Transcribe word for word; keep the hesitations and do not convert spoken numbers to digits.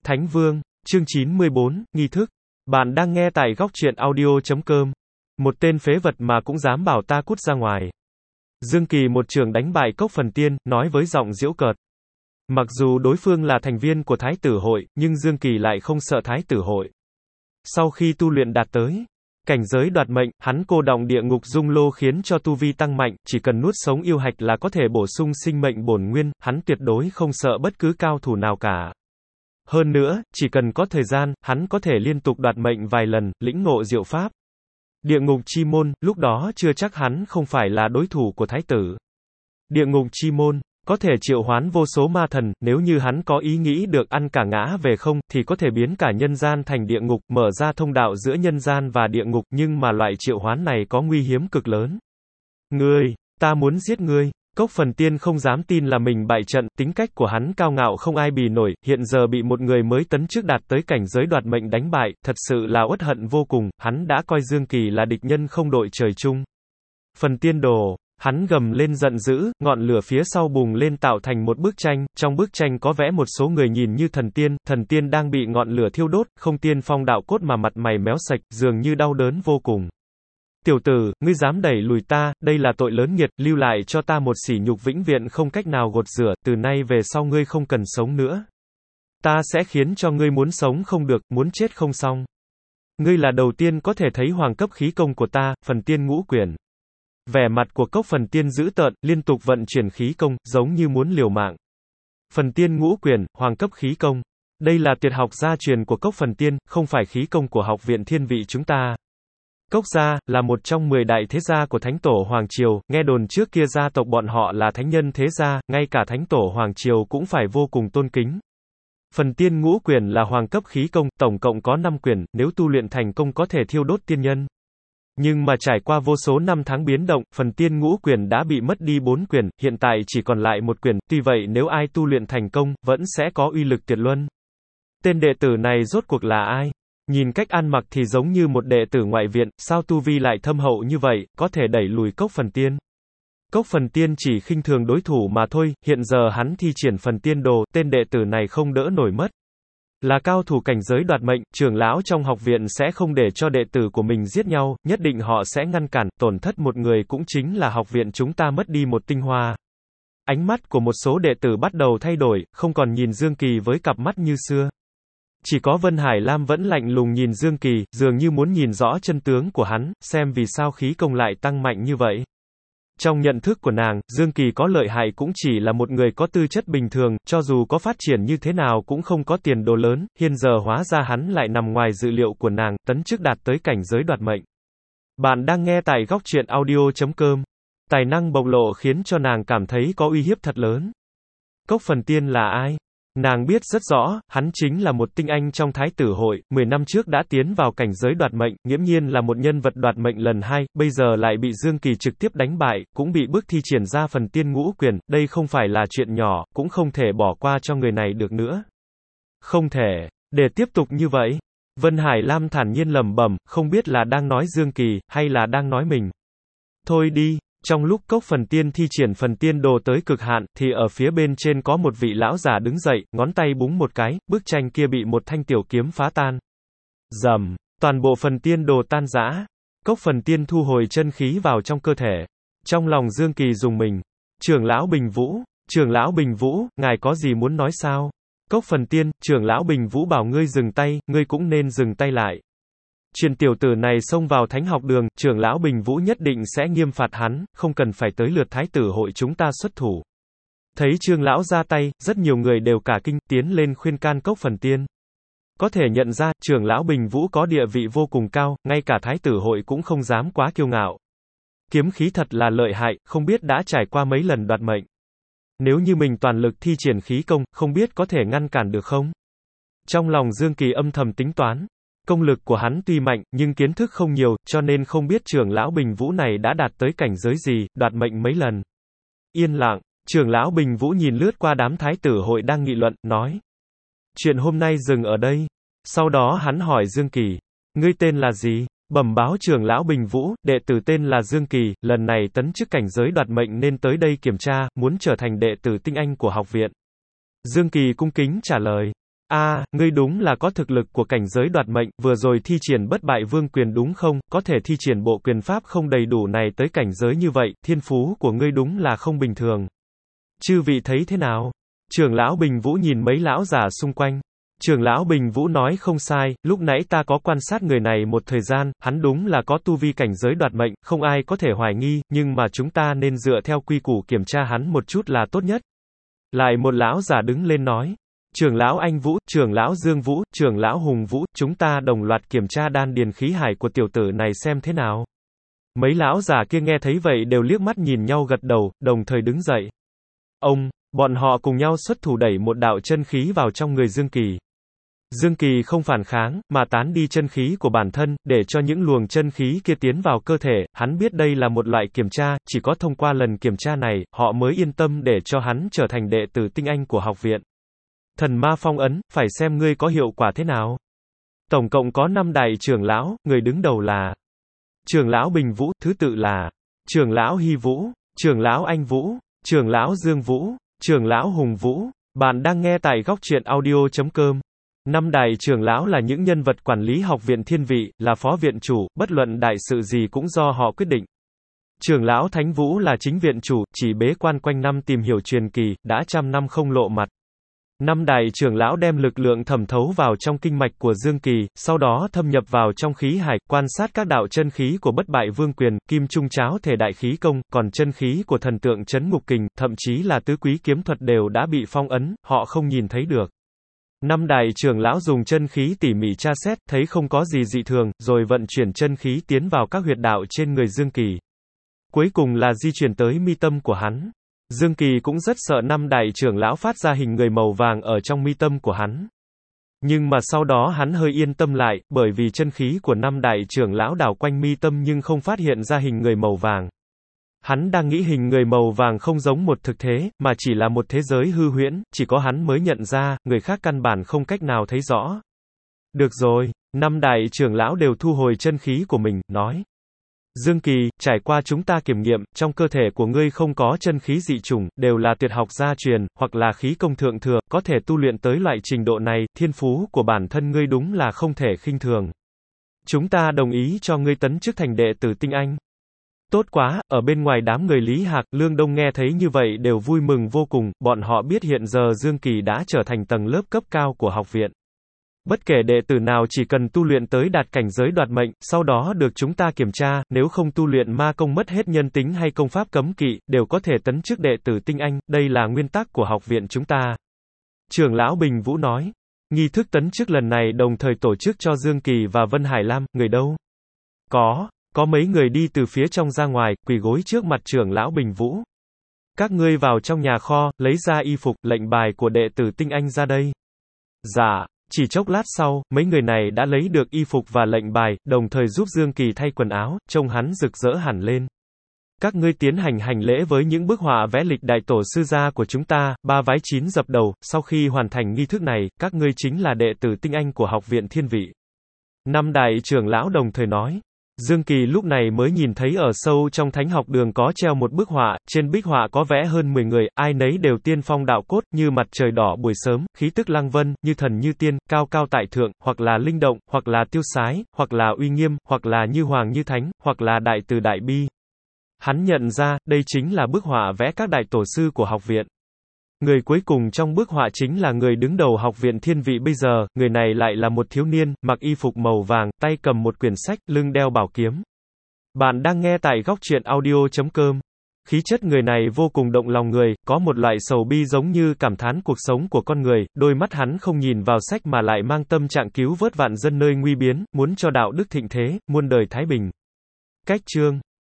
Thánh Vương, chương chín mươi bốn, nghi thức. Bạn đang nghe tại góc truyện audio chấm com. Một tên phế vật mà cũng dám bảo ta cút ra ngoài. Dương Kỳ một trường đánh bại Cốc Phần Tiên, nói với giọng giễu cợt. Mặc dù đối phương là thành viên của Thái tử hội, nhưng Dương Kỳ lại không sợ Thái tử hội. Sau khi tu luyện đạt tới cảnh giới đoạt mệnh, hắn cô đọng địa ngục dung lô khiến cho tu vi tăng mạnh, chỉ cần nuốt sống yêu hạch là có thể bổ sung sinh mệnh bổn nguyên, hắn tuyệt đối không sợ bất cứ cao thủ nào cả. Hơn nữa, chỉ cần có thời gian, hắn có thể liên tục đoạt mệnh vài lần, lĩnh ngộ diệu pháp. Địa ngục chi môn, lúc đó chưa chắc hắn không phải là đối thủ của thái tử. Địa ngục chi môn có thể triệu hoán vô số ma thần, nếu như hắn có ý nghĩ được ăn cả ngã về không, thì có thể biến cả nhân gian thành địa ngục, mở ra thông đạo giữa nhân gian và địa ngục, nhưng mà loại triệu hoán này có nguy hiểm cực lớn. Ngươi, ta muốn giết ngươi. Cốc Phần Tiên không dám tin là mình bại trận, tính cách của hắn cao ngạo không ai bì nổi, hiện giờ bị một người mới tấn trước đạt tới cảnh giới đoạt mệnh đánh bại, thật sự là uất hận vô cùng, hắn đã coi Dương Kỳ là địch nhân không đội trời chung. Phần Tiên đồ. Hắn gầm lên giận dữ, ngọn lửa phía sau bùng lên tạo thành một bức tranh, trong bức tranh có vẽ một số người nhìn như thần tiên, thần tiên đang bị ngọn lửa thiêu đốt, không tiên phong đạo cốt mà mặt mày méo sạch, dường như đau đớn vô cùng. Tiểu tử, ngươi dám đẩy lùi ta, đây là tội lớn nghiệt, lưu lại cho ta một sỉ nhục vĩnh viễn không cách nào gột rửa, từ nay về sau ngươi không cần sống nữa. Ta sẽ khiến cho ngươi muốn sống không được, muốn chết không xong. Ngươi là đầu tiên có thể thấy hoàng cấp khí công của ta, Phần Tiên ngũ quyển. Vẻ mặt của Cốc Phần Tiên dữ tợn, liên tục vận chuyển khí công, giống như muốn liều mạng. Phần Tiên ngũ quyển, hoàng cấp khí công. Đây là tuyệt học gia truyền của Cốc Phần Tiên, không phải khí công của học viện thiên vị chúng ta. Cốc gia, là một trong mười đại thế gia của Thánh Tổ Hoàng Triều, nghe đồn trước kia gia tộc bọn họ là thánh nhân thế gia, ngay cả Thánh Tổ Hoàng Triều cũng phải vô cùng tôn kính. Phần Tiên ngũ quyển là hoàng cấp khí công, tổng cộng có năm quyển, nếu tu luyện thành công có thể thiêu đốt tiên nhân. Nhưng mà trải qua vô số năm tháng biến động, Phần Tiên ngũ quyển đã bị mất đi bốn quyển, hiện tại chỉ còn lại một quyển, tuy vậy nếu ai tu luyện thành công, vẫn sẽ có uy lực tuyệt luân. Tên đệ tử này rốt cuộc là ai? Nhìn cách ăn mặc thì giống như một đệ tử ngoại viện, sao tu vi lại thâm hậu như vậy, có thể đẩy lùi Cốc Phần Tiên? Cốc Phần Tiên chỉ khinh thường đối thủ mà thôi, hiện giờ hắn thi triển Phần Tiên đồ, tên đệ tử này không đỡ nổi mất. Là cao thủ cảnh giới đoạt mệnh, trưởng lão trong học viện sẽ không để cho đệ tử của mình giết nhau, nhất định họ sẽ ngăn cản, tổn thất một người cũng chính là học viện chúng ta mất đi một tinh hoa. Ánh mắt của một số đệ tử bắt đầu thay đổi, không còn nhìn Dương Kỳ với cặp mắt như xưa. Chỉ có Vân Hải Lam vẫn lạnh lùng nhìn Dương Kỳ, dường như muốn nhìn rõ chân tướng của hắn, xem vì sao khí công lại tăng mạnh như vậy. Trong nhận thức của nàng, Dương Kỳ có lợi hại cũng chỉ là một người có tư chất bình thường, cho dù có phát triển như thế nào cũng không có tiền đồ lớn, hiện giờ hóa ra hắn lại nằm ngoài dự liệu của nàng, tấn chức đạt tới cảnh giới đoạt mệnh. Bạn đang nghe tại góc truyện audio chấm com. Tài năng bộc lộ khiến cho nàng cảm thấy có uy hiếp thật lớn. Cốc Phần Tiên là ai? Nàng biết rất rõ, hắn chính là một tinh anh trong Thái tử hội, mười năm trước đã tiến vào cảnh giới đoạt mệnh, nghiễm nhiên là một nhân vật đoạt mệnh lần hai, bây giờ lại bị Dương Kỳ trực tiếp đánh bại, cũng bị bức thi triển ra Phần Tiên ngũ quyển, đây không phải là chuyện nhỏ, cũng không thể bỏ qua cho người này được nữa. Không thể, để tiếp tục như vậy. Vân Hải Lam thản nhiên lẩm bẩm, không biết là đang nói Dương Kỳ, hay là đang nói mình. Thôi đi. Trong lúc Cốc Phần Tiên thi triển Phần Tiên đồ tới cực hạn, thì ở phía bên trên có một vị lão giả đứng dậy, ngón tay búng một cái, bức tranh kia bị một thanh tiểu kiếm phá tan. Rầm, toàn bộ Phần Tiên đồ tan rã. Cốc Phần Tiên thu hồi chân khí vào trong cơ thể. Trong lòng Dương Kỳ rùng mình. Trưởng lão Bình Vũ, trưởng lão Bình Vũ, ngài có gì muốn nói sao? Cốc Phần Tiên, trưởng lão Bình Vũ bảo ngươi dừng tay, ngươi cũng nên dừng tay lại. Chuyện tiểu tử này xông vào thánh học đường, trưởng lão Bình Vũ nhất định sẽ nghiêm phạt hắn, không cần phải tới lượt thái tử hội chúng ta xuất thủ. Thấy Trương lão ra tay, rất nhiều người đều cả kinh, tiến lên khuyên can Cốc Phần Tiên. Có thể nhận ra, trưởng lão Bình Vũ có địa vị vô cùng cao, ngay cả thái tử hội cũng không dám quá kiêu ngạo. Kiếm khí thật là lợi hại, không biết đã trải qua mấy lần đoạt mệnh. Nếu như mình toàn lực thi triển khí công, không biết có thể ngăn cản được không? Trong lòng Dương Kỳ âm thầm tính toán. Công lực của hắn tuy mạnh, nhưng kiến thức không nhiều, cho nên không biết trưởng lão Bình Vũ này đã đạt tới cảnh giới gì, đoạt mệnh mấy lần. Yên lặng, trưởng lão Bình Vũ nhìn lướt qua đám thái tử hội đang nghị luận, nói. Chuyện hôm nay dừng ở đây. Sau đó hắn hỏi Dương Kỳ. Ngươi tên là gì? Bẩm báo trưởng lão Bình Vũ, đệ tử tên là Dương Kỳ, lần này tấn chức cảnh giới đoạt mệnh nên tới đây kiểm tra, muốn trở thành đệ tử tinh anh của học viện. Dương Kỳ cung kính trả lời. A, ngươi đúng là có thực lực của cảnh giới đoạt mệnh, vừa rồi thi triển bất bại vương quyền đúng không, có thể thi triển bộ quyền pháp không đầy đủ này tới cảnh giới như vậy, thiên phú của ngươi đúng là không bình thường. Chư vị thấy thế nào? Trưởng lão Bình Vũ nhìn mấy lão giả xung quanh. Trưởng lão Bình Vũ nói không sai, lúc nãy ta có quan sát người này một thời gian, hắn đúng là có tu vi cảnh giới đoạt mệnh, không ai có thể hoài nghi, nhưng mà chúng ta nên dựa theo quy củ kiểm tra hắn một chút là tốt nhất. Lại một lão giả đứng lên nói. Trưởng lão Anh Vũ, trưởng lão Dương Vũ, trưởng lão Hùng Vũ, chúng ta đồng loạt kiểm tra đan điền khí hải của tiểu tử này xem thế nào. Mấy lão giả kia nghe thấy vậy đều liếc mắt nhìn nhau gật đầu, đồng thời đứng dậy. Ông, bọn họ cùng nhau xuất thủ đẩy một đạo chân khí vào trong người Dương Kỳ. Dương Kỳ không phản kháng, mà tán đi chân khí của bản thân, để cho những luồng chân khí kia tiến vào cơ thể, hắn biết đây là một loại kiểm tra, chỉ có thông qua lần kiểm tra này, họ mới yên tâm để cho hắn trở thành đệ tử tinh anh của học viện. Thần ma phong ấn, phải xem ngươi có hiệu quả thế nào. Tổng cộng có năm đại trưởng lão, người đứng đầu là trưởng lão Bình Vũ, thứ tự là trưởng lão Hy Vũ, trưởng lão Anh Vũ, trưởng lão Dương Vũ, trưởng lão Hùng Vũ. Bạn đang nghe tại góc truyện audio chấm com. Năm đại trưởng lão là những nhân vật quản lý học viện Thiên Vị, là phó viện chủ, bất luận đại sự gì cũng do họ quyết định. Trưởng lão Thánh Vũ là chính viện chủ, chỉ bế quan quanh năm tìm hiểu truyền kỳ, đã trăm năm không lộ mặt. Năm đại trưởng lão đem lực lượng thẩm thấu vào trong kinh mạch của Dương Kỳ, sau đó thâm nhập vào trong khí hải, quan sát các đạo chân khí của bất bại vương quyền, kim trung cháo thể đại khí công, còn chân khí của thần tượng chấn ngục kình, thậm chí là tứ quý kiếm thuật đều đã bị phong ấn, họ không nhìn thấy được. Năm đại trưởng lão dùng chân khí tỉ mỉ tra xét, thấy không có gì dị thường, rồi vận chuyển chân khí tiến vào các huyệt đạo trên người Dương Kỳ. Cuối cùng là di chuyển tới mi tâm của hắn. Dương Kỳ cũng rất sợ năm đại trưởng lão phát ra hình người màu vàng ở trong mi tâm của hắn. Nhưng mà sau đó hắn hơi yên tâm lại, bởi vì chân khí của năm đại trưởng lão đảo quanh mi tâm nhưng không phát hiện ra hình người màu vàng. Hắn đang nghĩ hình người màu vàng không giống một thực thế, mà chỉ là một thế giới hư huyễn, chỉ có hắn mới nhận ra, người khác căn bản không cách nào thấy rõ. Được rồi, năm đại trưởng lão đều thu hồi chân khí của mình, nói. Dương Kỳ, trải qua chúng ta kiểm nghiệm, trong cơ thể của ngươi không có chân khí dị chủng, đều là tuyệt học gia truyền, hoặc là khí công thượng thừa, có thể tu luyện tới loại trình độ này, thiên phú của bản thân ngươi đúng là không thể khinh thường. Chúng ta đồng ý cho ngươi tấn chức thành đệ tử tinh anh. Tốt quá, ở bên ngoài đám người Lý Hạc, Lương Đông nghe thấy như vậy đều vui mừng vô cùng, bọn họ biết hiện giờ Dương Kỳ đã trở thành tầng lớp cấp cao của học viện. Bất kể đệ tử nào chỉ cần tu luyện tới đạt cảnh giới đoạt mệnh, sau đó được chúng ta kiểm tra, nếu không tu luyện ma công mất hết nhân tính hay công pháp cấm kỵ, đều có thể tấn chức đệ tử tinh anh, đây là nguyên tắc của học viện chúng ta. Trưởng lão Bình Vũ nói, nghi thức tấn chức lần này đồng thời tổ chức cho Dương Kỳ và Vân Hải Lam, người đâu? Có, có mấy người đi từ phía trong ra ngoài, quỳ gối trước mặt trưởng lão Bình Vũ. Các ngươi vào trong nhà kho, lấy ra y phục, lệnh bài của đệ tử tinh anh ra đây. Dạ. Chỉ chốc lát sau, mấy người này đã lấy được y phục và lệnh bài, đồng thời giúp Dương Kỳ thay quần áo, trông hắn rực rỡ hẳn lên. Các ngươi tiến hành hành lễ với những bức họa vẽ lịch đại tổ sư gia của chúng ta, ba vái chín dập đầu, sau khi hoàn thành nghi thức này, các ngươi chính là đệ tử tinh anh của học viện Thiên Vị. Năm đại trưởng lão đồng thời nói. Dương Kỳ lúc này mới nhìn thấy ở sâu trong thánh học đường có treo một bức họa, trên bích họa có vẽ hơn mười người, ai nấy đều tiên phong đạo cốt, như mặt trời đỏ buổi sớm, khí tức lăng vân, như thần như tiên, cao cao tại thượng, hoặc là linh động, hoặc là tiêu sái, hoặc là uy nghiêm, hoặc là như hoàng như thánh, hoặc là đại từ đại bi. Hắn nhận ra, đây chính là bức họa vẽ các đại tổ sư của học viện. Người cuối cùng trong bức họa chính là người đứng đầu học viện Thiên Vị bây giờ, người này lại là một thiếu niên, mặc y phục màu vàng, tay cầm một quyển sách, lưng đeo bảo kiếm. Bạn đang nghe tại góc truyện audio chấm com. Khí chất người này vô cùng động lòng người, có một loại sầu bi giống như cảm thán cuộc sống của con người, đôi mắt hắn không nhìn vào sách mà lại mang tâm trạng cứu vớt vạn dân nơi nguy biến, muốn cho đạo đức thịnh thế, muôn đời thái bình. Cách chương